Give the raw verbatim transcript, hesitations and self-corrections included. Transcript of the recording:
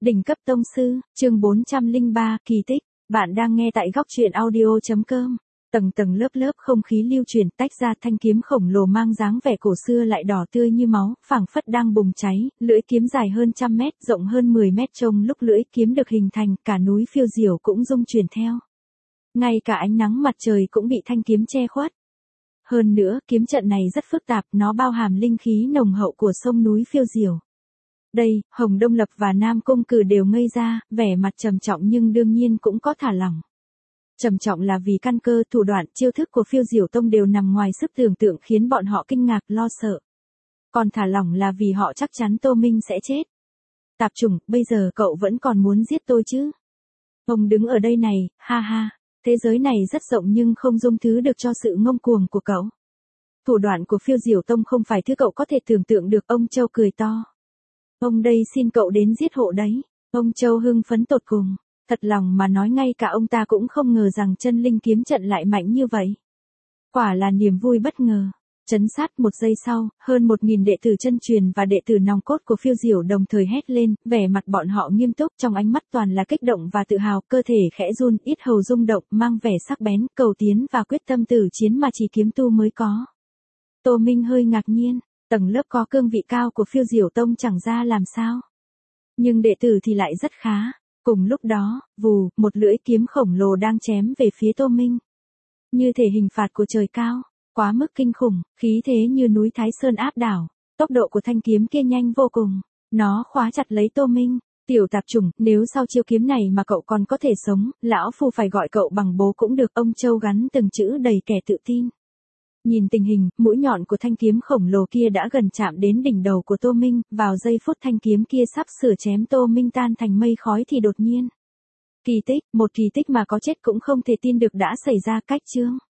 Đỉnh cấp tông sư, chương bốn trăm lẻ ba, kỳ tích. Bạn đang nghe tại góc truyện audio chấm com. Tầng tầng lớp lớp không khí lưu truyền tách ra, thanh kiếm khổng lồ mang dáng vẻ cổ xưa lại đỏ tươi như máu, phảng phất đang bùng cháy, lưỡi kiếm dài hơn trăm mét, rộng hơn mười mét, trông lúc lưỡi kiếm được hình thành, cả núi phiêu diểu cũng rung chuyển theo. Ngay cả ánh nắng mặt trời cũng bị thanh kiếm che khuất. Hơn nữa, kiếm trận này rất phức tạp, nó bao hàm linh khí nồng hậu của sông núi phiêu diểu. Đây, Hồng Đông Lập và Nam Cung Cử đều ngây ra, vẻ mặt trầm trọng nhưng đương nhiên cũng có thả lỏng. Trầm trọng là vì căn cơ, thủ đoạn, chiêu thức của Phiêu Diểu Tông đều nằm ngoài sức tưởng tượng, khiến bọn họ kinh ngạc, lo sợ. Còn thả lỏng là vì họ chắc chắn Tô Minh sẽ chết. Tạp chủng, bây giờ cậu vẫn còn muốn giết tôi chứ? Ông đứng ở đây này, ha ha, thế giới này rất rộng nhưng không dung thứ được cho sự ngông cuồng của cậu. Thủ đoạn của Phiêu Diểu Tông không phải thứ cậu có thể tưởng tượng được, ông Châu cười to. Ông đây xin cậu đến giết hộ đấy. Ông Châu hưng phấn tột cùng. Thật lòng mà nói, ngay cả ông ta cũng không ngờ rằng chân linh kiếm trận lại mạnh như vậy. Quả là niềm vui bất ngờ. Chấn sát. Một giây sau, hơn một nghìn đệ tử chân truyền và đệ tử nòng cốt của Phiêu Diểu đồng thời hét lên, vẻ mặt bọn họ nghiêm túc, trong ánh mắt toàn là kích động và tự hào, cơ thể khẽ run, yết hầu rung động, mang vẻ sắc bén, cầu tiến và quyết tâm tử chiến mà chỉ kiếm tu mới có. Tô Minh hơi ngạc nhiên. Tầng lớp có cương vị cao của Phiêu Diểu Tông chẳng ra làm sao. Nhưng đệ tử thì lại rất khá. Cùng lúc đó, vù, một lưỡi kiếm khổng lồ đang chém về phía Tô Minh. Như thể hình phạt của trời cao, quá mức kinh khủng, khí thế như núi Thái Sơn áp đảo. Tốc độ của thanh kiếm kia nhanh vô cùng. Nó khóa chặt lấy Tô Minh. Tiểu tạp chủng, nếu sau chiêu kiếm này mà cậu còn có thể sống, lão phu phải gọi cậu bằng bố cũng được. Ông Châu gắn từng chữ đầy kẻ tự tin. Nhìn tình hình, mũi nhọn của thanh kiếm khổng lồ kia đã gần chạm đến đỉnh đầu của Tô Minh, vào giây phút thanh kiếm kia sắp sửa chém Tô Minh tan thành mây khói thì đột nhiên. Kỳ tích, một kỳ tích mà có chết cũng không thể tin được đã xảy ra. Cách chương.